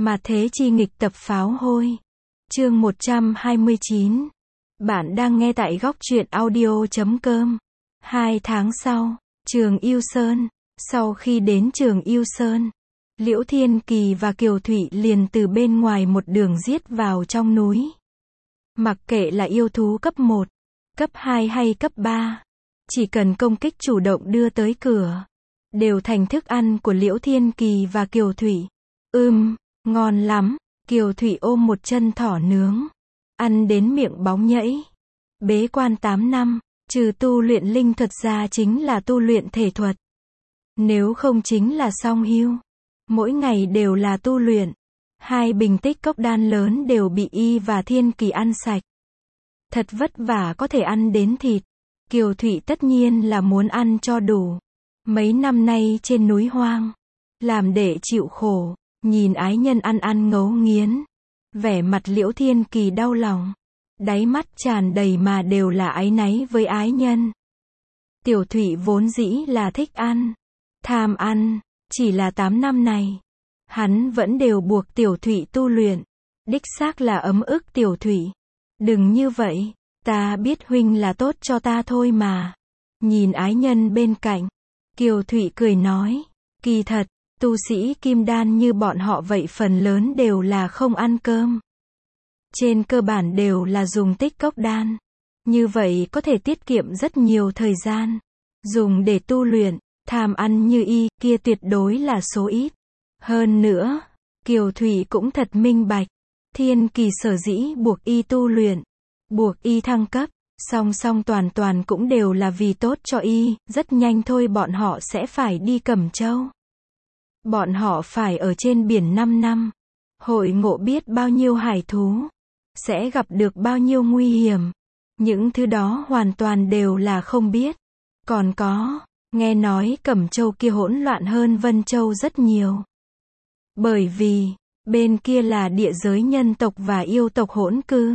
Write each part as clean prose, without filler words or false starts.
Mà thế chi nghịch tập pháo hôi. Chương 129. Bạn đang nghe tại góc truyện audio.com. 2 tháng sau, Trường Yêu Sơn. Sau khi đến Trường Yêu Sơn, Liễu Thiên Kỳ và Kiều Thụy liền từ bên ngoài một đường giết vào trong núi. Mặc kệ là yêu thú cấp 1, cấp 2 hay cấp 3, chỉ cần công kích chủ động đưa tới cửa, đều thành thức ăn của Liễu Thiên Kỳ và Kiều Thụy. Ngon lắm. Kiều Thụy ôm một chân thỏ nướng, ăn đến miệng bóng nhẫy. Bế quan 8 năm, trừ tu luyện linh thuật ra chính là tu luyện thể thuật. Nếu không chính là song hưu. Mỗi ngày đều là tu luyện. 2 bình tích cốc đan lớn đều bị y và Thiên Kỳ ăn sạch. Thật vất vả có thể ăn đến thịt. Kiều Thụy tất nhiên là muốn ăn cho đủ. Mấy năm nay trên núi hoang, làm để chịu khổ, nhìn ái nhân ăn ngấu nghiến. Vẻ mặt Liễu Thiên Kỳ đau lòng. Đáy mắt tràn đầy mà đều là áy náy với ái nhân. Tiểu Thụy vốn dĩ là thích ăn, tham ăn, chỉ là 8 năm này, hắn vẫn đều buộc Tiểu Thụy tu luyện. Đích xác là ấm ức Tiểu Thụy. Đừng như vậy, ta biết huynh là tốt cho ta thôi mà. Nhìn ái nhân bên cạnh, Kiều Thụy cười nói, kỳ thật, tu sĩ kim đan như bọn họ vậy phần lớn đều là không ăn cơm. Trên cơ bản đều là dùng tích cốc đan. Như vậy có thể tiết kiệm rất nhiều thời gian. Dùng để tu luyện, tham ăn như y, kia tuyệt đối là số ít. Hơn nữa, Kiều Thụy cũng thật minh bạch. Thiên Kỳ sở dĩ buộc y tu luyện, buộc y thăng cấp, song song toàn cũng đều là vì tốt cho y. Rất nhanh thôi bọn họ sẽ phải đi Cẩm Châu. Bọn họ phải ở trên biển 5 năm. Hội ngộ biết bao nhiêu hải thú. Sẽ gặp được bao nhiêu nguy hiểm. Những thứ đó hoàn toàn đều là không biết. Còn có, nghe nói Cẩm Châu kia hỗn loạn hơn Vân Châu rất nhiều. Bởi vì, bên kia là địa giới nhân tộc và yêu tộc hỗn cư.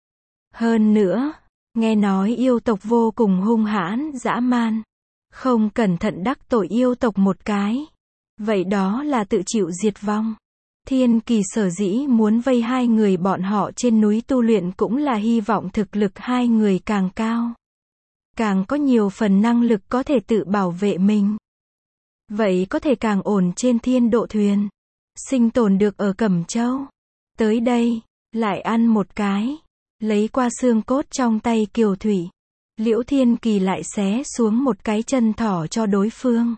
Hơn nữa, nghe nói yêu tộc vô cùng hung hãn, dã man. Không cẩn thận đắc tội yêu tộc một cái. Vậy đó là tự chịu diệt vong. Thiên Kỳ sở dĩ muốn vây 2 người bọn họ trên núi tu luyện cũng là hy vọng thực lực 2 người càng cao, càng có nhiều phần năng lực có thể tự bảo vệ mình. Vậy có thể càng ổn trên thiên độ thuyền, sinh tồn được ở Cẩm Châu. Tới đây, lại ăn một cái, lấy qua xương cốt trong tay Kiều Thụy. Liễu Thiên Kỳ lại xé xuống một cái chân thỏ cho đối phương.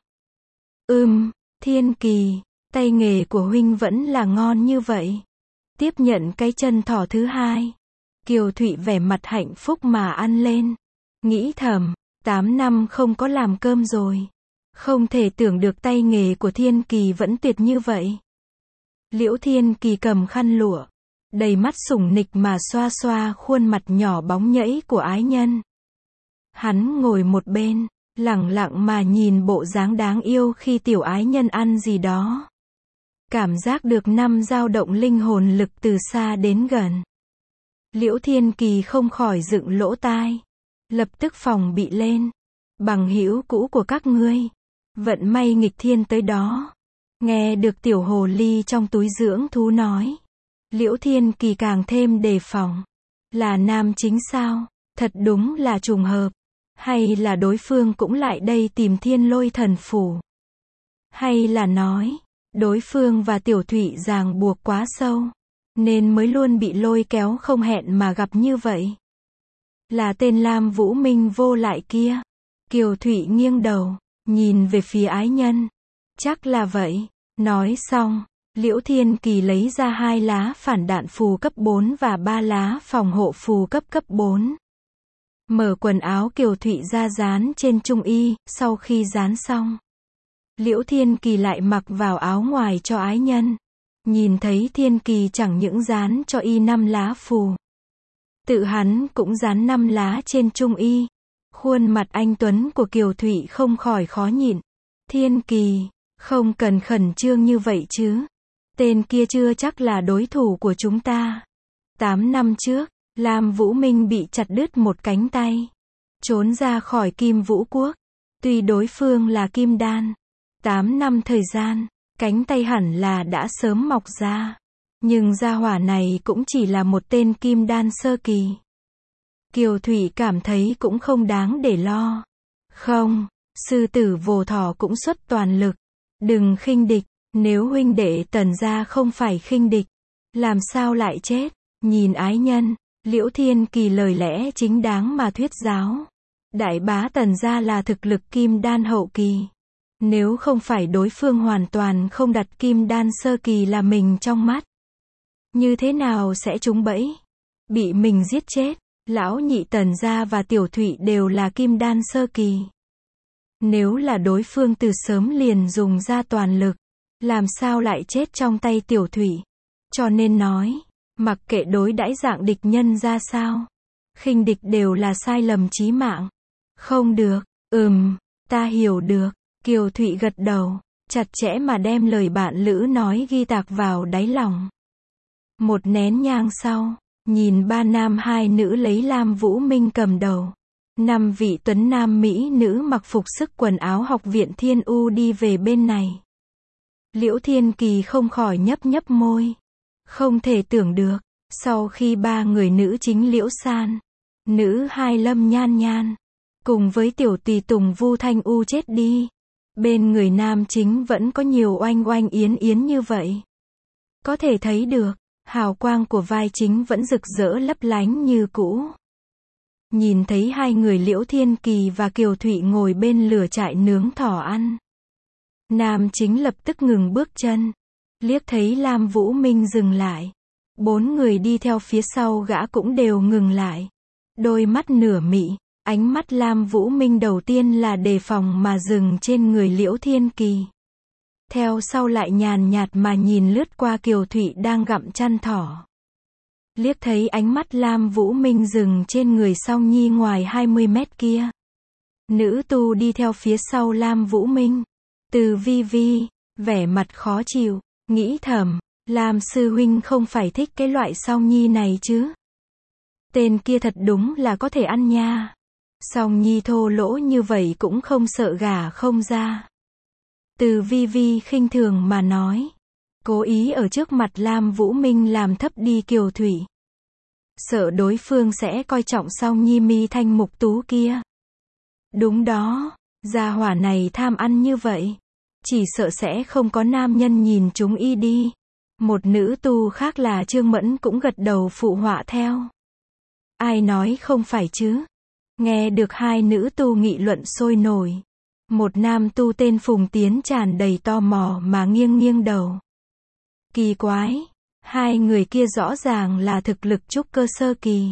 Thiên Kỳ, tay nghề của huynh vẫn là ngon như vậy. Tiếp nhận cái chân thỏ thứ 2. Kiều Thụy vẻ mặt hạnh phúc mà ăn lên. Nghĩ thầm, 8 năm không có làm cơm rồi. Không thể tưởng được tay nghề của Thiên Kỳ vẫn tuyệt như vậy. Liễu Thiên Kỳ cầm khăn lụa, đầy mắt sủng nịch mà xoa xoa khuôn mặt nhỏ bóng nhẫy của ái nhân. Hắn ngồi một bên, lẳng lặng mà nhìn bộ dáng đáng yêu khi tiểu ái nhân ăn gì đó. Cảm giác được dao động linh hồn lực từ xa đến gần. Liễu Thiên Kỳ không khỏi dựng lỗ tai. Lập tức phòng bị lên. Bằng hữu cũ của các ngươi. Vận may nghịch thiên tới đó. Nghe được tiểu hồ ly trong túi dưỡng thú nói. Liễu Thiên Kỳ càng thêm đề phòng. Là nam chính sao? Thật đúng là trùng hợp. Hay là đối phương cũng lại đây tìm Thiên Lôi Thần Phủ? Hay là nói, đối phương và Tiểu Thụy ràng buộc quá sâu, nên mới luôn bị lôi kéo không hẹn mà gặp như vậy? Là tên Lam Vũ Minh vô lại kia. Kiều Thụy nghiêng đầu, nhìn về phía ái nhân. Chắc là vậy. Nói xong, Liễu Thiên Kỳ lấy ra 2 lá phản đạn phù cấp 4 và 3 lá phòng hộ phù cấp 4. Mở quần áo Kiều Thụy ra dán trên trung y. Sau khi dán xong, Liễu Thiên Kỳ lại mặc vào áo ngoài cho ái nhân. Nhìn thấy Thiên Kỳ chẳng những dán cho y 5 lá phù, tự hắn cũng dán 5 lá trên trung y. Khuôn mặt anh tuấn của Kiều Thụy không khỏi khó nhịn. Thiên Kỳ, không cần khẩn trương như vậy chứ. Tên kia chưa chắc là đối thủ của chúng ta. 8 năm trước, Lam Vũ Minh bị chặt đứt một cánh tay, trốn ra khỏi Kim Vũ Quốc. Tuy đối phương là kim đan, 8 năm thời gian, cánh tay hẳn là đã sớm mọc ra. Nhưng gia hỏa này cũng chỉ là một tên kim đan sơ kỳ. Kiều Thụy cảm thấy cũng không đáng để lo. Không, sư tử Vồ Thỏ cũng xuất toàn lực. Đừng khinh địch, nếu huynh đệ Tần gia không phải khinh địch, làm sao lại chết? Nhìn ái nhân, Liễu Thiên Kỳ lời lẽ chính đáng mà thuyết giáo. Đại bá Tần gia là thực lực kim đan hậu kỳ. Nếu không phải đối phương hoàn toàn không đặt kim đan sơ kỳ là mình trong mắt, như thế nào sẽ trúng bẫy? Bị mình giết chết. Lão nhị Tần gia và Tiểu Thụy đều là kim đan sơ kỳ. Nếu là đối phương từ sớm liền dùng ra toàn lực, làm sao lại chết trong tay Tiểu Thụy? Cho nên nói, mặc kệ đối đãi dạng địch nhân ra sao, khinh địch đều là sai lầm chí mạng. Không được, ta hiểu được. Kiều Thụy gật đầu, chặt chẽ mà đem lời bạn lữ nói ghi tạc vào đáy lòng. Một nén nhang sau, nhìn ba nam hai nữ lấy Lam Vũ Minh cầm đầu. 5 vị tuấn nam mỹ nữ mặc phục sức quần áo học viện Thiên U đi về bên này. Liễu Thiên Kỳ không khỏi nhấp nhấp môi. Không thể tưởng được, sau khi 3 người nữ chính Liễu San, nữ hai Lâm Nhan Nhan, cùng với tiểu tùy tùng Vu Thanh U chết đi, bên người nam chính vẫn có nhiều oanh oanh yến yến như vậy. Có thể thấy được, hào quang của vai chính vẫn rực rỡ lấp lánh như cũ. Nhìn thấy hai người Liễu Thiên Kỳ và Kiều Thụy ngồi bên lửa trại nướng thỏ ăn, nam chính lập tức ngừng bước chân, liếc thấy Lam Vũ Minh dừng lại. 4 người đi theo phía sau gã cũng đều ngừng lại. Đôi mắt nửa mị, ánh mắt Lam Vũ Minh đầu tiên là đề phòng mà dừng trên người Liễu Thiên Kỳ. Theo sau lại nhàn nhạt mà nhìn lướt qua Kiều Thụy đang gặm chăn thỏ. Liếc thấy ánh mắt Lam Vũ Minh dừng trên người Song Nhi ngoài 20 mét kia. Nữ tu đi theo phía sau Lam Vũ Minh. Từ Vi Vi, vẻ mặt khó chịu, nghĩ thầm, Lam sư huynh không phải thích cái loại Song Nhi này chứ. Tên kia thật đúng là có thể ăn nha. Song Nhi thô lỗ như vậy cũng không sợ gả không ra. Từ Vi Vi khinh thường mà nói. Cố ý ở trước mặt Lam Vũ Minh làm thấp đi Kiều Thụy. Sợ đối phương sẽ coi trọng Song Nhi mi thanh mục tú kia. Đúng đó, gia hỏa này tham ăn như vậy. Chỉ sợ sẽ không có nam nhân nhìn chúng y đi. Một nữ tu khác là Trương Mẫn cũng gật đầu phụ họa theo. Ai nói không phải chứ? Nghe được hai nữ tu nghị luận sôi nổi. Một nam tu tên Phùng Tiến tràn đầy tò mò mà nghiêng nghiêng đầu. Kỳ quái, hai người kia rõ ràng là thực lực trúc cơ sơ kỳ.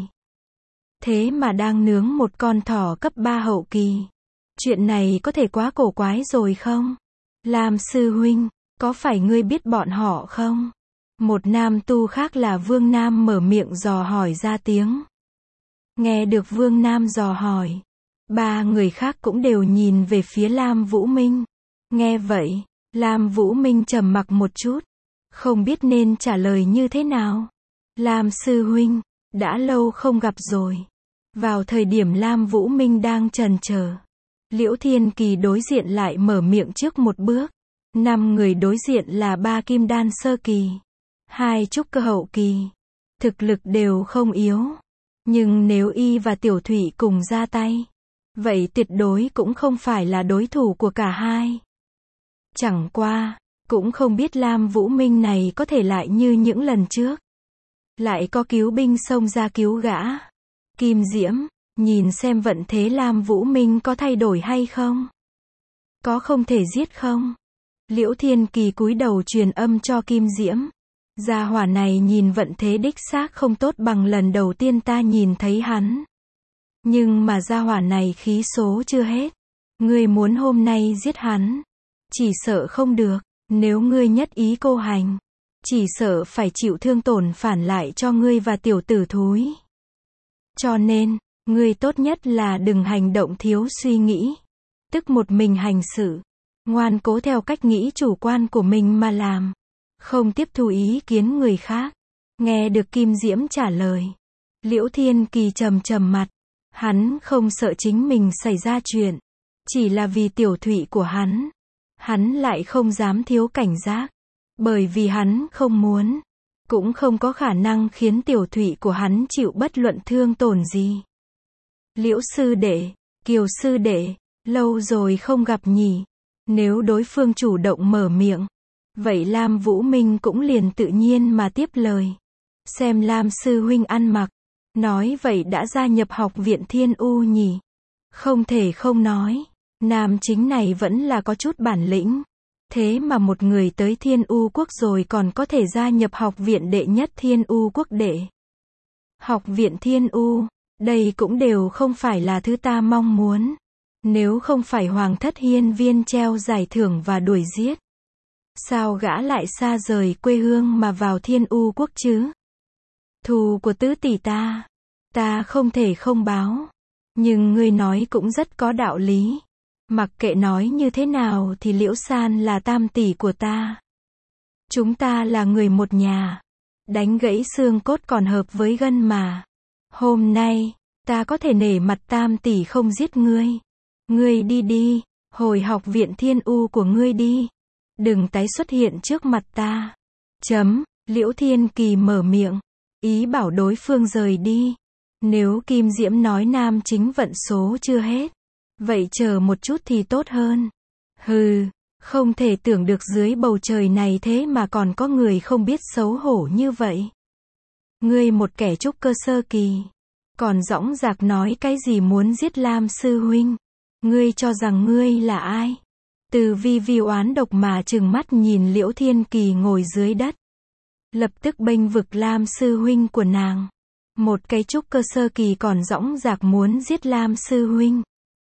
Thế mà đang nướng một con thỏ cấp 3 hậu kỳ. Chuyện này có thể quá cổ quái rồi không? Lam sư huynh, có phải ngươi biết bọn họ không? Một nam tu khác là Vương Nam mở miệng dò hỏi ra tiếng. Nghe được Vương Nam dò hỏi, 3 người khác cũng đều nhìn về phía Lam Vũ Minh. Nghe vậy, Lam Vũ Minh trầm mặc một chút, không biết nên trả lời như thế nào. Lam sư huynh, đã lâu không gặp rồi. Vào thời điểm Lam Vũ Minh đang chần chờ, Liễu Thiên Kỳ đối diện lại mở miệng trước một bước. 5 người đối diện là 3 kim đan sơ kỳ, 2 trúc cơ hậu kỳ, thực lực đều không yếu. Nhưng nếu y và Tiểu Thụy cùng ra tay, vậy tuyệt đối cũng không phải là đối thủ của cả hai. Chẳng qua, cũng không biết Lam Vũ Minh này có thể lại như những lần trước, lại có cứu binh xông ra cứu gã. Kim Diễm, nhìn xem vận thế Lam Vũ Minh có thay đổi hay không? Có không thể giết không? Liễu Thiên Kỳ cúi đầu truyền âm cho Kim Diễm. Gia hỏa này nhìn vận thế đích xác không tốt bằng lần đầu tiên ta nhìn thấy hắn. Nhưng mà gia hỏa này khí số chưa hết. Ngươi muốn hôm nay giết hắn, chỉ sợ không được. Nếu ngươi nhất ý cô hành, chỉ sợ phải chịu thương tổn phản lại cho ngươi và tiểu tử thúi. Cho nên, ngươi tốt nhất là đừng hành động thiếu suy nghĩ. Tức một mình hành sự. Ngoan cố theo cách nghĩ chủ quan của mình mà làm. Không tiếp thu ý kiến người khác. Nghe được Kim Diễm trả lời, Liễu Thiên Kỳ trầm trầm mặt. Hắn không sợ chính mình xảy ra chuyện, chỉ là vì Tiểu Thụy của hắn. Hắn lại không dám thiếu cảnh giác, bởi vì hắn không muốn cũng không có khả năng khiến tiểu thụy của hắn chịu bất luận thương tổn gì. Liễu sư đệ, Kiều sư đệ, lâu rồi không gặp nhỉ. Nếu đối phương chủ động mở miệng, vậy Lam Vũ Minh cũng liền tự nhiên mà tiếp lời. Xem Lam sư huynh ăn mặc, nói vậy đã gia nhập học viện Thiên U nhỉ. Không thể không nói, nam chính này vẫn là có chút bản lĩnh. Thế mà một người tới Thiên U quốc rồi còn có thể gia nhập học viện đệ nhất Thiên U quốc đệ. Học viện Thiên U, đây cũng đều không phải là thứ ta mong muốn. Nếu không phải Hoàng thất hiên viên treo giải thưởng và đuổi giết, sao gã lại xa rời quê hương mà vào Thiên U quốc chứ? Thù của tứ tỷ ta không thể không báo. Nhưng ngươi nói cũng rất có đạo lý. Mặc kệ nói như thế nào thì Liễu San là tam tỷ của ta. Chúng ta là người một nhà. Đánh gãy xương cốt còn hợp với gân mà. Hôm nay, ta có thể nể mặt tam tỷ không giết ngươi. Ngươi đi đi, hồi học viện Thiên U của ngươi đi. Đừng tái xuất hiện trước mặt ta. Liễu Thiên Kỳ mở miệng, ý bảo đối phương rời đi. Nếu Kim Diễm nói nam chính vận số chưa hết, vậy chờ một chút thì tốt hơn. Hừ, không thể tưởng được dưới bầu trời này thế mà còn có người không biết xấu hổ như vậy. Ngươi một kẻ trúc cơ sơ kỳ, còn dõng dạc nói cái gì muốn giết Lam sư huynh. Ngươi cho rằng ngươi là ai? Từ Vi Vi oán độc mà trừng mắt nhìn Liễu Thiên Kỳ ngồi dưới đất. Lập tức bênh vực Lam sư huynh của nàng. Một cái trúc cơ sơ kỳ còn dõng dạc muốn giết Lam sư huynh.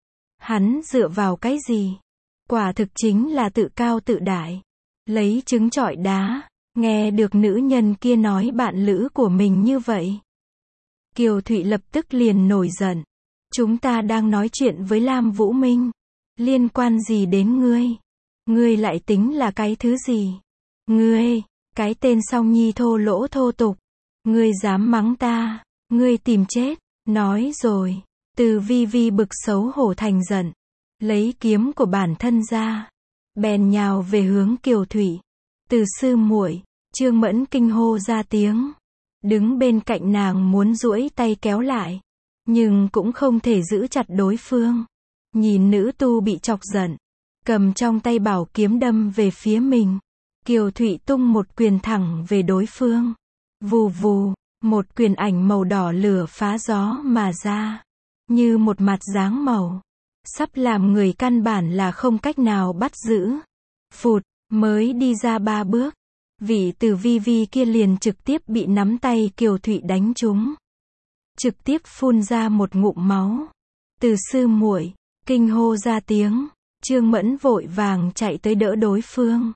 Hắn dựa vào cái gì? Quả thực chính là tự cao tự đại. Lấy trứng trọi đá. Nghe được nữ nhân kia nói bạn lữ của mình như vậy, Kiều Thụy lập tức liền nổi giận. Chúng ta đang nói chuyện với Lam Vũ Minh. Liên quan gì đến ngươi? Ngươi lại tính là cái thứ gì? Ngươi, cái tên Song Nhi thô lỗ thô tục. Ngươi dám mắng ta, ngươi tìm chết. Nói rồi, Từ Vi Vi bực xấu hổ thành giận, lấy kiếm của bản thân ra, bèn nhào về hướng Kiều Thụy. Từ sư muội, Trương Mẫn kinh hô ra tiếng, đứng bên cạnh nàng muốn duỗi tay kéo lại, nhưng cũng không thể giữ chặt đối phương. Nhìn nữ tu bị chọc giận, cầm trong tay bảo kiếm đâm về phía mình, Kiều Thụy tung một quyền thẳng về đối phương. Vù vù, một quyền ảnh màu đỏ lửa phá gió mà ra, như một mặt dáng màu, sắp làm người căn bản là không cách nào bắt giữ. Phụt, mới đi ra 3 bước, vị Từ Vi Vi kia liền trực tiếp bị nắm tay Kiều Thụy đánh trúng, trực tiếp phun ra một ngụm máu. Từ sư muội, kinh hô ra tiếng, Trương Mẫn vội vàng chạy tới đỡ đối phương.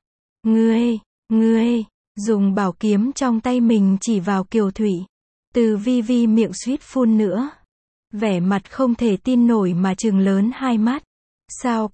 Ngươi, dùng bảo kiếm trong tay mình chỉ vào Kiều Thụy. Từ Vi Vi miệng suýt phun nữa, vẻ mặt không thể tin nổi mà trừng lớn hai mắt. Sao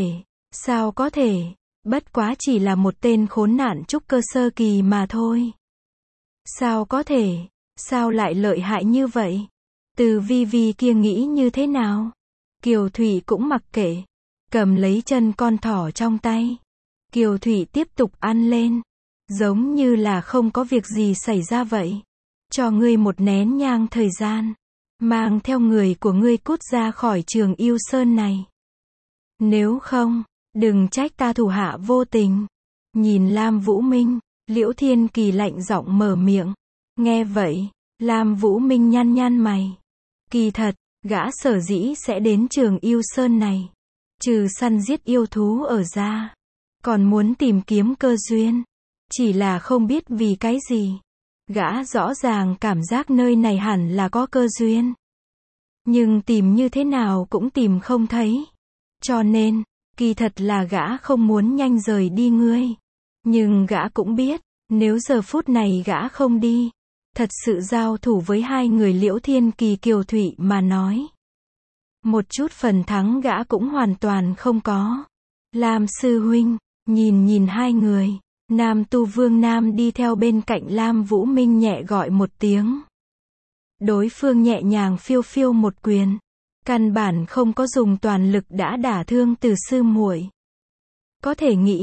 có thể, bất quá chỉ là một tên khốn nạn trúc cơ sơ kỳ mà thôi. Sao có thể, sao lại lợi hại như vậy? Từ Vi Vi kia nghĩ như thế nào? Kiều Thụy cũng mặc kệ, cầm lấy chân con thỏ trong tay. Kiều Thụy tiếp tục ăn lên, giống như là không có việc gì xảy ra vậy. Cho ngươi một nén nhang thời gian, mang theo người của ngươi cút ra khỏi Trường Yêu Sơn này. Nếu không, đừng trách ta thủ hạ vô tình. Nhìn Lam Vũ Minh, Liễu Thiên Kỳ lạnh giọng mở miệng. Nghe vậy, Lam Vũ Minh nhăn nhăn mày. Kỳ thật, gã sở dĩ sẽ đến Trường Yêu Sơn này, trừ săn giết yêu thú ở ra, còn muốn tìm kiếm cơ duyên. Chỉ là không biết vì cái gì, gã rõ ràng cảm giác nơi này hẳn là có cơ duyên, nhưng tìm như thế nào cũng tìm không thấy. Cho nên, kỳ thật là gã không muốn nhanh rời đi ngươi. Nhưng gã cũng biết, nếu giờ phút này gã không đi, thật sự giao thủ với hai người Liễu Thiên Kỳ Kiều Thụy mà nói, một chút phần thắng gã cũng hoàn toàn không có. Lam sư huynh, nhìn hai người, Nam Tu Vương Nam đi theo bên cạnh Lam Vũ Minh nhẹ gọi một tiếng. Đối phương nhẹ nhàng phiêu phiêu một quyền, căn bản không có dùng toàn lực đã đả thương Từ sư muội. Có thể nghĩ,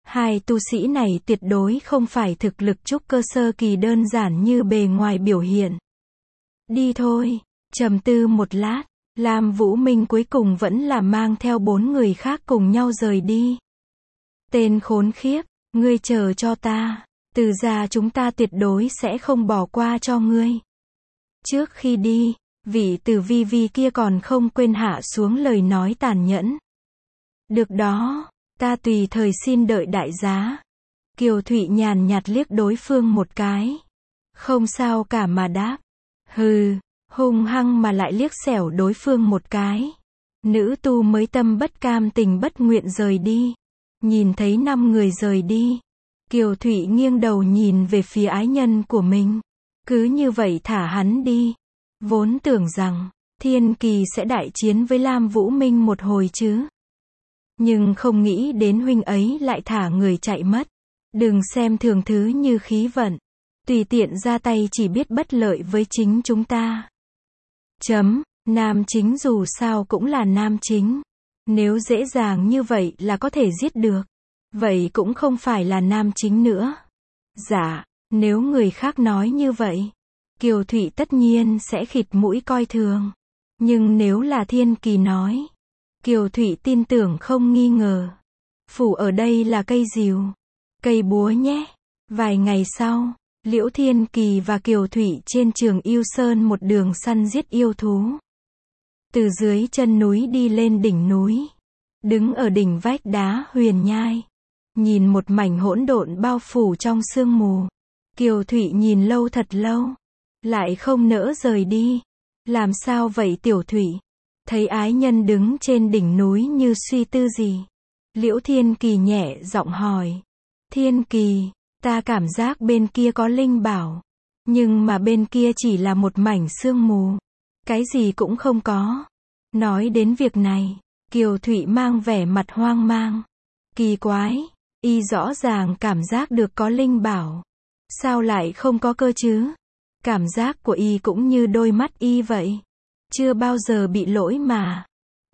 Hai tu sĩ này tuyệt đối không phải thực lực trúc cơ sơ kỳ đơn giản như bề ngoài biểu hiện. Đi thôi. Trầm tư một lát, Lam Vũ Minh cuối cùng vẫn là mang theo 4 người khác cùng nhau rời đi. Tên khốn khiếp, ngươi chờ cho ta. Từ gia chúng ta tuyệt đối sẽ không bỏ qua cho ngươi. Trước khi đi, vị Tử Vi Vi kia còn không quên hạ xuống lời nói tàn nhẫn. Được đó, ta tùy thời xin đợi đại giá. Kiều Thụy nhàn nhạt liếc đối phương một cái. Không sao cả mà đáp. Hừ, hung hăng mà lại liếc xẻo đối phương một cái. Nữ tu mới tâm bất cam tình bất nguyện rời đi. Nhìn thấy 5 người rời đi. Kiều Thụy nghiêng đầu nhìn về phía ái nhân của mình. Cứ như vậy thả hắn đi. Vốn tưởng rằng, Thiên Kỳ sẽ đại chiến với Lam Vũ Minh một hồi chứ. Nhưng không nghĩ đến huynh ấy lại thả người chạy mất. Đừng xem thường thứ như khí vận. Tùy tiện ra tay chỉ biết bất lợi với chính chúng ta. Nam chính dù sao cũng là nam chính. Nếu dễ dàng như vậy là có thể giết được. Vậy cũng không phải là nam chính nữa. Dạ, nếu người khác nói như vậy, Kiều Thụy tất nhiên sẽ khịt mũi coi thường. Nhưng nếu là Thiên Kỳ nói, Kiều Thụy tin tưởng không nghi ngờ. Phủ ở đây là cây rìu, cây búa nhé. Vài ngày sau, Liễu Thiên Kỳ và Kiều Thụy trên Trường Yêu Sơn một đường săn giết yêu thú. Từ dưới chân núi đi lên đỉnh núi. Đứng ở đỉnh vách đá huyền nhai. Nhìn một mảnh hỗn độn bao phủ trong sương mù. Kiều Thụy nhìn lâu thật lâu. Lại không nỡ rời đi. Làm sao vậy Tiểu Thụy? Thấy ái nhân đứng trên đỉnh núi như suy tư gì. Liễu Thiên Kỳ nhẹ giọng hỏi. Thiên Kỳ, ta cảm giác bên kia có linh bảo. Nhưng mà bên kia chỉ là một mảnh sương mù. Cái gì cũng không có. Nói đến việc này, Kiều Thụy mang vẻ mặt hoang mang. Kỳ quái, y rõ ràng cảm giác được có linh bảo. Sao lại không có cơ chứ? Cảm giác của y cũng như đôi mắt y vậy. Chưa bao giờ bị lỗi mà.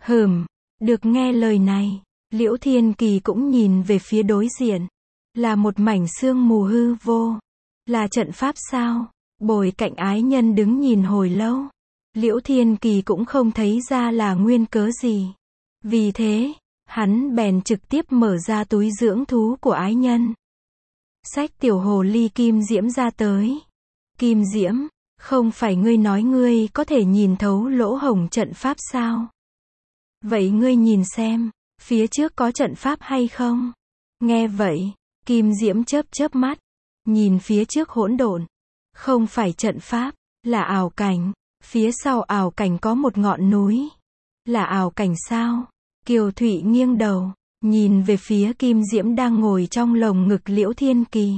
Được nghe lời này, Liễu Thiên Kỳ cũng nhìn về phía đối diện. Là một mảnh sương mù hư vô. Là trận pháp sao? Bồi cạnh ái nhân đứng nhìn hồi lâu. Liễu Thiên Kỳ cũng không thấy ra là nguyên cớ gì. Vì thế, hắn bèn trực tiếp mở ra túi dưỡng thú của ái nhân. Xách tiểu hồ ly Kim Diễm ra tới. Kim Diễm, không phải ngươi nói ngươi có thể nhìn thấu lỗ hổng trận pháp sao? Vậy ngươi nhìn xem, phía trước có trận pháp hay không? Nghe vậy, Kim Diễm chớp chớp mắt, nhìn phía trước hỗn độn. Không phải trận pháp, là ảo cảnh. Phía sau ảo cảnh có một ngọn núi. Là ảo cảnh sao? Kiều Thụy nghiêng đầu, nhìn về phía Kim Diễm đang ngồi trong lồng ngực Liễu Thiên Kỳ.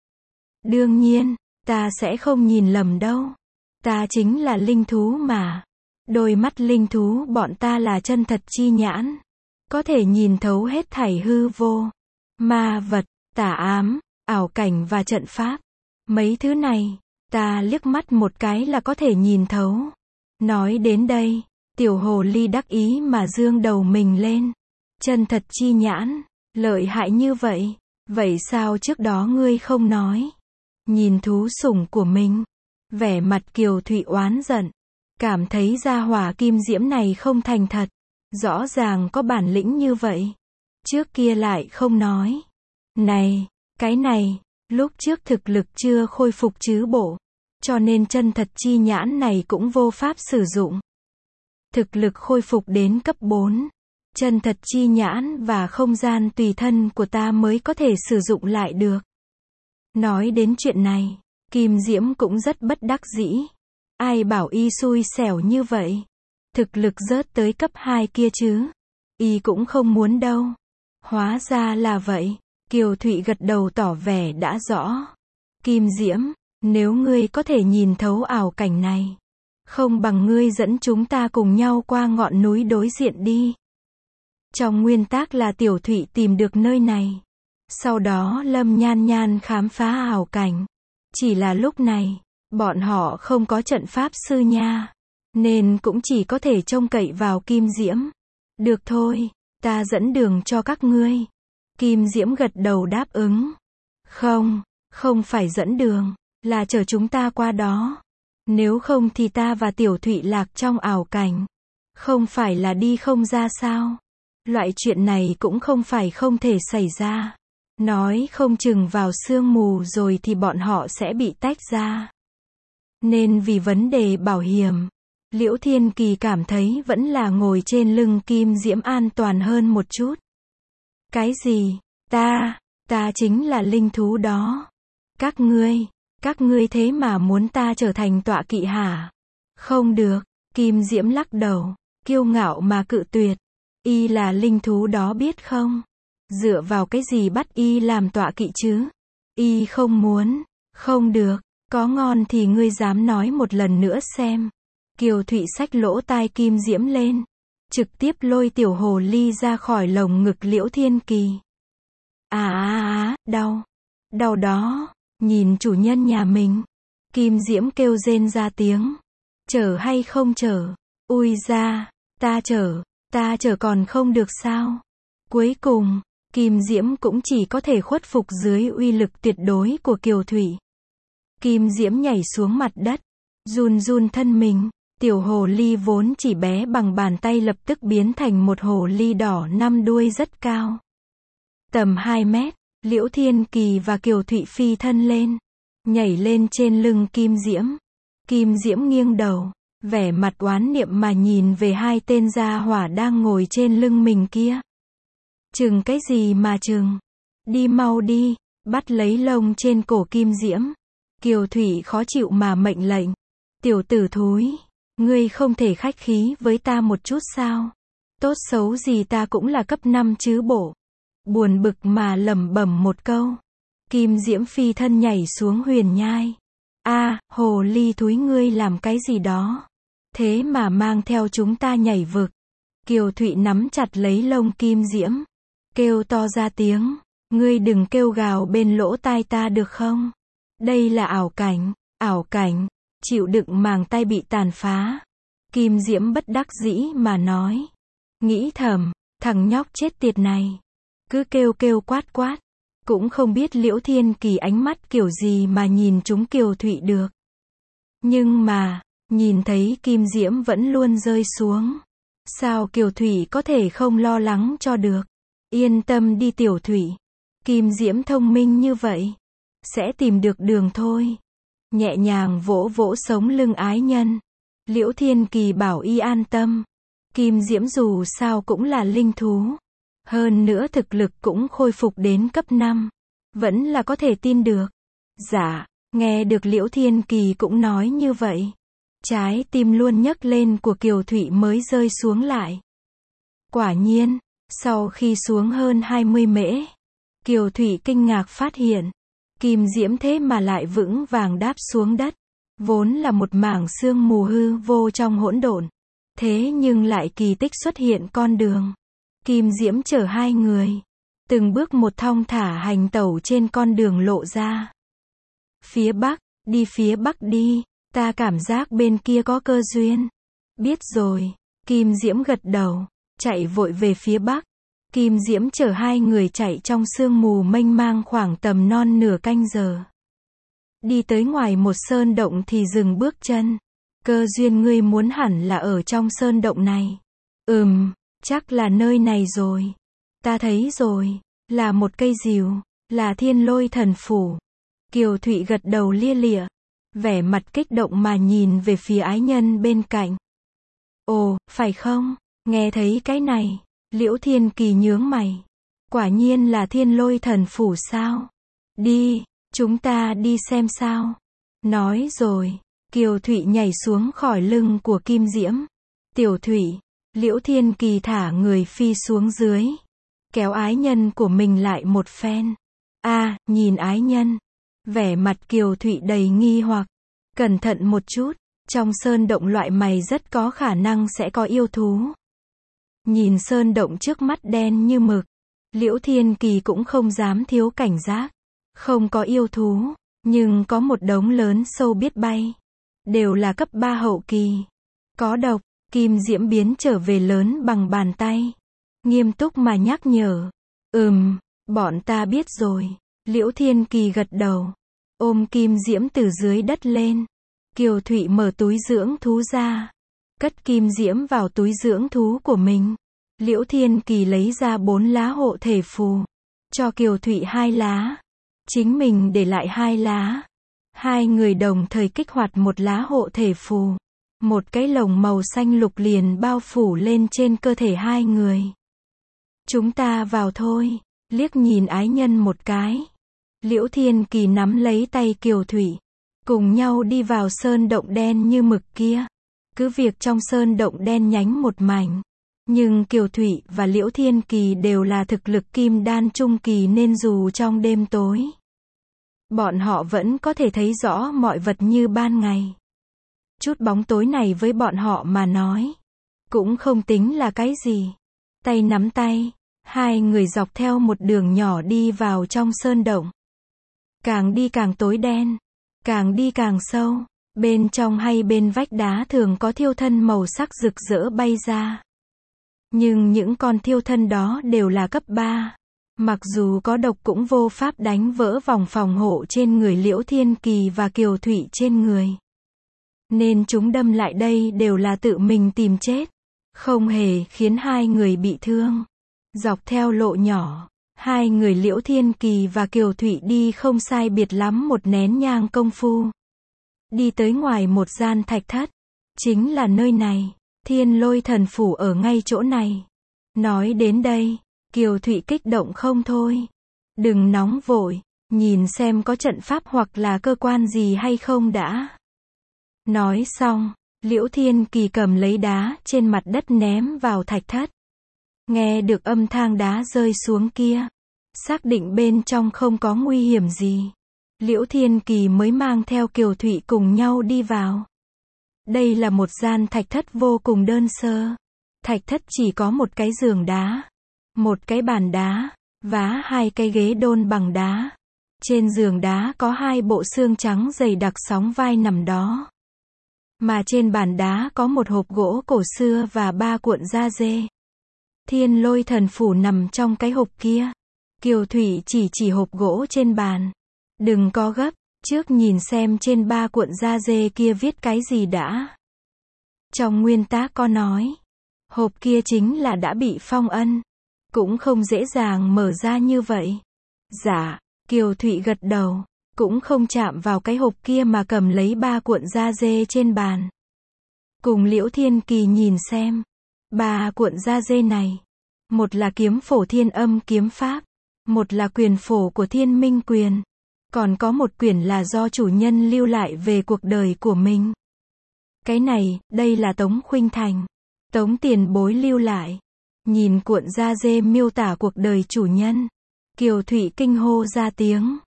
Đương nhiên, ta sẽ không nhìn lầm đâu. Ta chính là linh thú mà. Đôi mắt linh thú bọn ta là chân thật chi nhãn. Có thể nhìn thấu hết thảy hư vô. Ma vật, tà ám, ảo cảnh và trận pháp. Mấy thứ này, ta liếc mắt một cái là có thể nhìn thấu. Nói đến đây, tiểu hồ ly đắc ý mà dương đầu mình lên. Chân thật chi nhãn, lợi hại như vậy. Vậy sao trước đó ngươi không nói? Nhìn thú sủng của mình. Vẻ mặt Kiều Thụy oán giận. Cảm thấy gia hỏa Kim Diễm này không thành thật. Rõ ràng có bản lĩnh như vậy. Trước kia lại không nói. Này, cái này, lúc trước thực lực chưa khôi phục chứ bộ. Cho nên chân thật chi nhãn này cũng vô pháp sử dụng. Thực lực khôi phục đến cấp 4. Chân thật chi nhãn và không gian tùy thân của ta mới có thể sử dụng lại được. Nói đến chuyện này, Kim Diễm cũng rất bất đắc dĩ. Ai bảo y xui xẻo như vậy? Thực lực rớt tới cấp 2 kia chứ. Y cũng không muốn đâu. Hóa ra là vậy. Kiều Thụy gật đầu tỏ vẻ đã rõ. Kim Diễm, nếu ngươi có thể nhìn thấu ảo cảnh này, không bằng ngươi dẫn chúng ta cùng nhau qua ngọn núi đối diện đi. Trong nguyên tắc là Tiểu Thụy tìm được nơi này. Sau đó Lâm Nhan Nhan khám phá ảo cảnh. Chỉ là lúc này, bọn họ không có trận pháp sư nha. Nên cũng chỉ có thể trông cậy vào Kim Diễm. Được thôi, ta dẫn đường cho các ngươi. Kim Diễm gật đầu đáp ứng. Không, không phải dẫn đường, là chở chúng ta qua đó. Nếu không thì ta và Tiểu Thụy lạc trong ảo cảnh. Không phải là đi không ra sao? Loại chuyện này cũng không phải không thể xảy ra. Nói không chừng vào sương mù rồi thì bọn họ sẽ bị tách ra. Nên vì vấn đề bảo hiểm, Liễu Thiên Kỳ cảm thấy vẫn là ngồi trên lưng Kim Diễm an toàn hơn một chút. Cái gì? Ta chính là linh thú đó. Các ngươi thế mà muốn ta trở thành tọa kỵ hả? Không được, Kim Diễm lắc đầu, kiêu ngạo mà cự tuyệt. Y là linh thú đó biết không? Dựa vào cái gì bắt y làm tọa kỵ chứ? Y không muốn, không được, có ngon thì ngươi dám nói một lần nữa xem. Kiều Thụy xách lỗ tai Kim Diễm lên, trực tiếp lôi tiểu hồ ly ra khỏi lồng ngực Liễu Thiên Kỳ. Đau đó, nhìn chủ nhân nhà mình. Kim Diễm kêu rên ra tiếng. Chở hay không chở? Ui ra, ta chở còn không được sao? Cuối cùng, Kim Diễm cũng chỉ có thể khuất phục dưới uy lực tuyệt đối của Kiều Thụy. Kim Diễm nhảy xuống mặt đất, run run thân mình. Tiểu hồ ly vốn chỉ bé bằng bàn tay lập tức biến thành một hồ ly đỏ 5 đuôi rất cao. Tầm 2 mét, Liễu Thiên Kỳ và Kiều Thụy phi thân lên, nhảy lên trên lưng Kim Diễm. Kim Diễm nghiêng đầu, vẻ mặt oán niệm mà nhìn về hai tên gia hỏa đang ngồi trên lưng mình kia. Chừng cái gì mà chừng? Đi mau đi, bắt lấy lông trên cổ Kim Diễm. Kiều Thụy khó chịu mà mệnh lệnh. Tiểu tử thúi, ngươi không thể khách khí với ta một chút sao? Tốt xấu gì ta cũng là cấp 5 chứ bộ. Buồn bực mà lẩm bẩm một câu. Kim Diễm phi thân nhảy xuống huyền nhai. Hồ ly thúi ngươi làm cái gì đó? Thế mà mang theo chúng ta nhảy vực. Kiều Thụy nắm chặt lấy lông Kim Diễm, kêu to ra tiếng. Ngươi đừng kêu gào bên lỗ tai ta được không? Đây là ảo cảnh, chịu đựng màng tay bị tàn phá. Kim Diễm bất đắc dĩ mà nói. Nghĩ thầm, thằng nhóc chết tiệt này. Cứ kêu quát, cũng không biết Liễu Thiên Kỳ ánh mắt kiểu gì mà nhìn chúng Kiều Thụy được. Nhưng mà, nhìn thấy Kim Diễm vẫn luôn rơi xuống. Sao Kiều Thụy có thể không lo lắng cho được? Yên tâm đi Tiểu Thụy. Kim Diễm thông minh như vậy, sẽ tìm được đường thôi. Nhẹ nhàng vỗ vỗ sống lưng ái nhân. Liễu Thiên Kỳ bảo y an tâm. Kim Diễm dù sao cũng là linh thú. Hơn nữa thực lực cũng khôi phục đến cấp 5. Vẫn là có thể tin được. Dạ, nghe được Liễu Thiên Kỳ cũng nói như vậy. Trái tim luôn nhấc lên của Kiều Thụy mới rơi xuống lại. Quả nhiên, sau khi xuống hơn 20 mễ, Kiều Thụy kinh ngạc phát hiện. Kim Diễm thế mà lại vững vàng đáp xuống đất. Vốn là một mảng sương mù hư vô trong hỗn độn. Thế nhưng lại kỳ tích xuất hiện con đường. Kim Diễm chở hai người, từng bước một thong thả hành tẩu trên con đường lộ ra. Phía Bắc, đi phía Bắc đi, ta cảm giác bên kia có cơ duyên. Biết rồi, Kim Diễm gật đầu, chạy vội về phía Bắc. Kim Diễm chở hai người chạy trong sương mù mênh mang khoảng tầm non nửa canh giờ. Đi tới ngoài một sơn động thì dừng bước chân. Cơ duyên ngươi muốn hẳn là ở trong sơn động này. Chắc là nơi này rồi. Ta thấy rồi, là một cây rìu, là Thiên Lôi Thần Phủ. Kiều Thụy gật đầu lia lịa, vẻ mặt kích động mà nhìn về phía ái nhân bên cạnh. Ồ, phải không? Nghe thấy cái này, Liễu Thiên Kỳ nhướng mày. Quả nhiên là Thiên Lôi Thần Phủ sao? Đi, chúng ta đi xem sao. Nói rồi, Kiều Thụy nhảy xuống khỏi lưng của Kim Diễm. Tiểu Thụy, Liễu Thiên Kỳ thả người phi xuống dưới, kéo ái nhân của mình lại một phen. Nhìn ái nhân, vẻ mặt Kiều Thụy đầy nghi hoặc. Cẩn thận một chút, trong sơn động loại mày rất có khả năng sẽ có yêu thú. Nhìn sơn động trước mắt đen như mực, Liễu Thiên Kỳ cũng không dám thiếu cảnh giác. Không có yêu thú, nhưng có một đống lớn sâu biết bay. Đều là cấp 3 hậu kỳ. Có độc. Kim Diễm biến trở về lớn bằng bàn tay. Nghiêm túc mà nhắc nhở. Bọn ta biết rồi. Liễu Thiên Kỳ gật đầu. Ôm kim diễm từ dưới đất lên. Kiều Thụy mở túi dưỡng thú ra. Cất kim diễm vào túi dưỡng thú của mình. Liễu Thiên Kỳ lấy ra 4 lá hộ thể phù. Cho Kiều Thụy 2 lá. Chính mình để lại 2 lá. Hai người đồng thời kích hoạt một lá hộ thể phù. Một cái lồng màu xanh lục liền bao phủ lên trên cơ thể hai người. Chúng ta vào thôi. Liếc nhìn ái nhân một cái. Liễu Thiên Kỳ nắm lấy tay Kiều Thụy. Cùng nhau đi vào sơn động đen như mực kia. Cứ việc trong sơn động đen nhánh một mảnh. Nhưng Kiều Thụy và Liễu Thiên Kỳ đều là thực lực kim đan trung kỳ nên dù trong đêm tối, bọn họ vẫn có thể thấy rõ mọi vật như ban ngày. Chút bóng tối này với bọn họ mà nói, cũng không tính là cái gì. Tay nắm tay, hai người dọc theo một đường nhỏ đi vào trong sơn động. Càng đi càng tối đen, càng đi càng sâu. Bên trong hay bên vách đá thường có thiêu thân màu sắc rực rỡ bay ra. Nhưng những con thiêu thân đó đều là cấp 3. Mặc dù có độc cũng vô pháp đánh vỡ vòng phòng hộ trên người Liễu Thiên Kỳ và Kiều Thụy trên người. Nên chúng đâm lại đây đều là tự mình tìm chết. Không hề khiến hai người bị thương. Dọc theo lộ nhỏ, hai người Liễu Thiên Kỳ và Kiều Thụy đi không sai biệt lắm một nén nhang công phu. Đi tới ngoài một gian thạch thất. Chính là nơi này. Thiên Lôi Thần Phủ ở ngay chỗ này. Nói đến đây, Kiều Thụy kích động không thôi. Đừng nóng vội, nhìn xem có trận pháp hoặc là cơ quan gì hay không đã. Nói xong, Liễu Thiên Kỳ cầm lấy đá trên mặt đất ném vào thạch thất. Nghe được âm thang đá rơi xuống kia. Xác định bên trong không có nguy hiểm gì. Liễu Thiên Kỳ mới mang theo Kiều Thụy cùng nhau đi vào. Đây là một gian thạch thất vô cùng đơn sơ. Thạch thất chỉ có một cái giường đá, một cái bàn đá, và 2 cái ghế đôn bằng đá. Trên giường đá có 2 bộ xương trắng dày đặc sóng vai nằm đó. Mà trên bàn đá có một hộp gỗ cổ xưa và 3 cuộn da dê. Thiên Lôi Thần Phủ nằm trong cái hộp kia. Kiều Thụy chỉ hộp gỗ trên bàn. Đừng có gấp, trước nhìn xem trên 3 cuộn da dê kia viết cái gì đã. Trong nguyên tác có nói, hộp kia chính là đã bị phong ân. Cũng không dễ dàng mở ra như vậy. Dạ, Kiều Thụy gật đầu, cũng không chạm vào cái hộp kia mà cầm lấy 3 cuộn da dê trên bàn. Cùng Liễu Thiên Kỳ nhìn xem. 3 cuộn da dê này. Một là kiếm phổ Thiên Âm kiếm pháp. Một là quyền phổ của Thiên Minh quyền. Còn có một quyển là do chủ nhân lưu lại về cuộc đời của mình. Cái này, đây là Tống Khuynh Thành. Tống tiền bối lưu lại. Nhìn cuộn da dê miêu tả cuộc đời chủ nhân. Kiều Thụy kinh hô ra tiếng.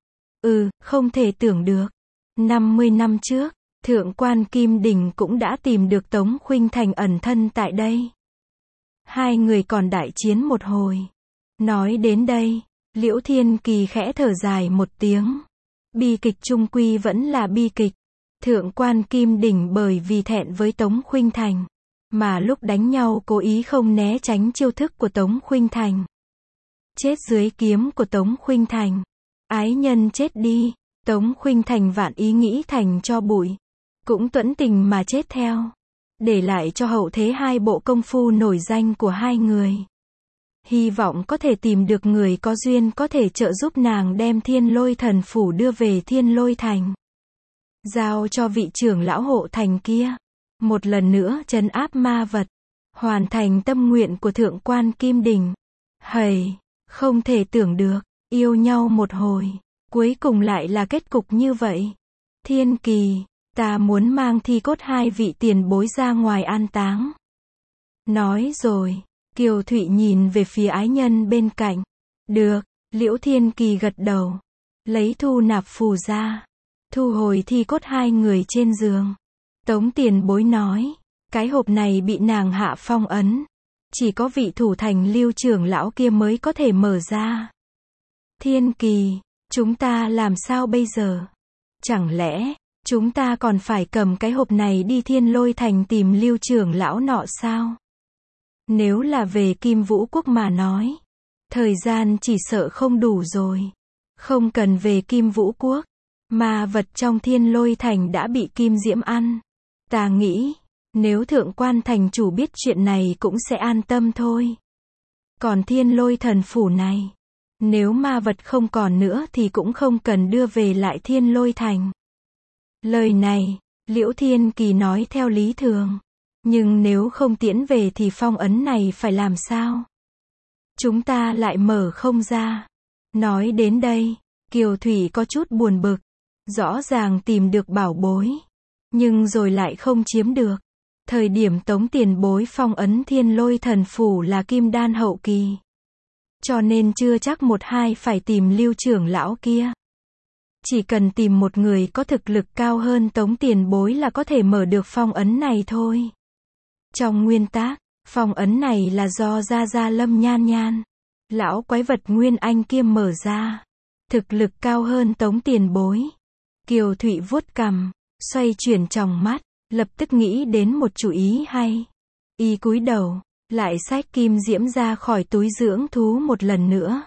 Không thể tưởng được. 50 năm trước, Thượng quan Kim Đình cũng đã tìm được Tống Khuynh Thành ẩn thân tại đây. Hai người còn đại chiến một hồi. Nói đến đây, Liễu Thiên Kỳ khẽ thở dài một tiếng. Bi kịch chung quy vẫn là bi kịch. Thượng quan Kim Đình bởi vì thẹn với Tống Khuynh Thành, mà lúc đánh nhau cố ý không né tránh chiêu thức của Tống Khuynh Thành. Chết dưới kiếm của Tống Khuynh Thành. Ái nhân chết đi, Tống Khuynh Thành vạn ý nghĩ thành cho bụi. Cũng tuẫn tình mà chết theo. Để lại cho hậu thế 2 bộ công phu nổi danh của hai người. Hy vọng có thể tìm được người có duyên có thể trợ giúp nàng đem Thiên Lôi Thần Phủ đưa về Thiên Lôi Thành. Giao cho vị trưởng lão hộ thành kia. Một lần nữa trấn áp ma vật. Hoàn thành tâm nguyện của Thượng quan Kim Đình. Hầy, không thể tưởng được, yêu nhau một hồi. Cuối cùng lại là kết cục như vậy. Thiên Kỳ, ta muốn mang thi cốt 2 vị tiền bối ra ngoài an táng. Nói rồi, Kiều Thụy nhìn về phía ái nhân bên cạnh. Được, Liễu Thiên Kỳ gật đầu. Lấy thu nạp phù ra. Thu hồi thi cốt 2 người trên giường. Tống tiền bối nói, cái hộp này bị nàng hạ phong ấn. Chỉ có vị thủ thành Lưu trưởng lão kia mới có thể mở ra. Thiên Kỳ, chúng ta làm sao bây giờ? Chẳng lẽ, chúng ta còn phải cầm cái hộp này đi Thiên Lôi Thành tìm Lưu trưởng lão nọ sao? Nếu là về Kim Vũ Quốc mà nói, Thời gian chỉ sợ không đủ rồi. Không cần về Kim Vũ Quốc. Ma vật trong Thiên Lôi Thành đã bị Kim Diễm ăn. Ta nghĩ, nếu Thượng Quan thành chủ biết chuyện này cũng sẽ an tâm thôi. Còn Thiên Lôi Thần Phủ này, nếu ma vật không còn nữa thì cũng không cần đưa về lại Thiên Lôi Thành. Lời này, Liễu Thiên Kỳ nói theo lý thường. Nhưng nếu không tiễn về thì phong ấn này phải làm sao? Chúng ta lại mở không ra. Nói đến đây, Kiều Thủy có chút buồn bực. Rõ ràng tìm được bảo bối, nhưng rồi lại không chiếm được. Thời điểm Tống Tiền Bối phong ấn Thiên Lôi Thần Phủ là kim đan hậu kỳ. Cho nên chưa chắc một hai phải tìm Lưu trưởng lão kia. Chỉ cần tìm một người có thực lực cao hơn Tống Tiền Bối là có thể mở được phong ấn này thôi. Trong nguyên tắc, phong ấn này là do Gia Gia Lâm Nhan Nhan, lão quái vật Nguyên Anh kia mở ra. Thực lực cao hơn Tống Tiền Bối. Kiều Thụy vuốt cằm, xoay chuyển tròng mắt, lập tức nghĩ đến một chủ ý hay. Y cúi đầu, lại xách Kim Diễm ra khỏi túi dưỡng thú một lần nữa.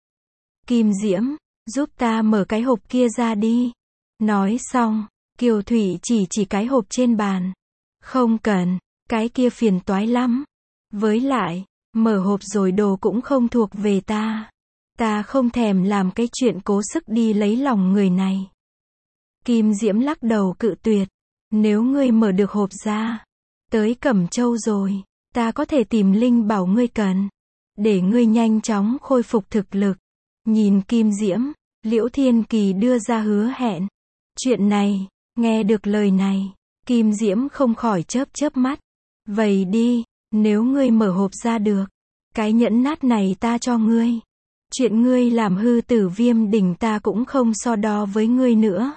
Kim Diễm, giúp ta mở cái hộp kia ra đi. Nói xong, Kiều Thụy chỉ cái hộp trên bàn. Không cần, cái kia phiền toái lắm. Với lại, mở hộp rồi đồ cũng không thuộc về ta. Ta không thèm làm cái chuyện cố sức đi lấy lòng người này. Kim Diễm lắc đầu cự tuyệt. Nếu ngươi mở được hộp ra, tới Cẩm Châu rồi, ta có thể tìm linh bảo ngươi cần, để ngươi nhanh chóng khôi phục thực lực. Nhìn Kim Diễm, Liễu Thiên Kỳ đưa ra hứa hẹn. Chuyện này, nghe được lời này, Kim Diễm không khỏi chớp mắt. Vậy đi, nếu ngươi mở hộp ra được, cái nhẫn nát này ta cho ngươi. Chuyện ngươi làm hư Tử Viêm đỉnh ta cũng không so đo với ngươi nữa.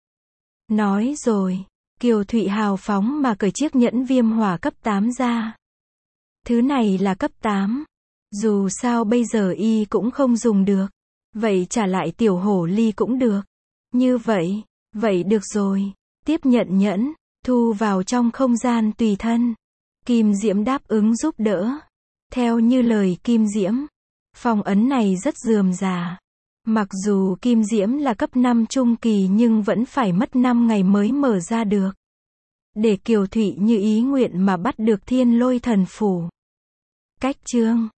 Nói rồi, Kiều Thụy hào phóng mà cởi chiếc nhẫn viêm hỏa cấp 8 ra. Thứ này là cấp 8. Dù sao bây giờ y cũng không dùng được. Vậy trả lại tiểu hổ ly cũng được. Như vậy được rồi. Tiếp nhận nhẫn, thu vào trong không gian tùy thân. Kim Diễm đáp ứng giúp đỡ. Theo như lời Kim Diễm, phong ấn này rất rườm rà. Mặc dù Kim Diễm là cấp 5 trung kỳ nhưng vẫn phải mất 5 ngày mới mở ra được. Để Kiều Thụy như ý nguyện mà bắt được Thiên Lôi Thần Phủ. Cách chương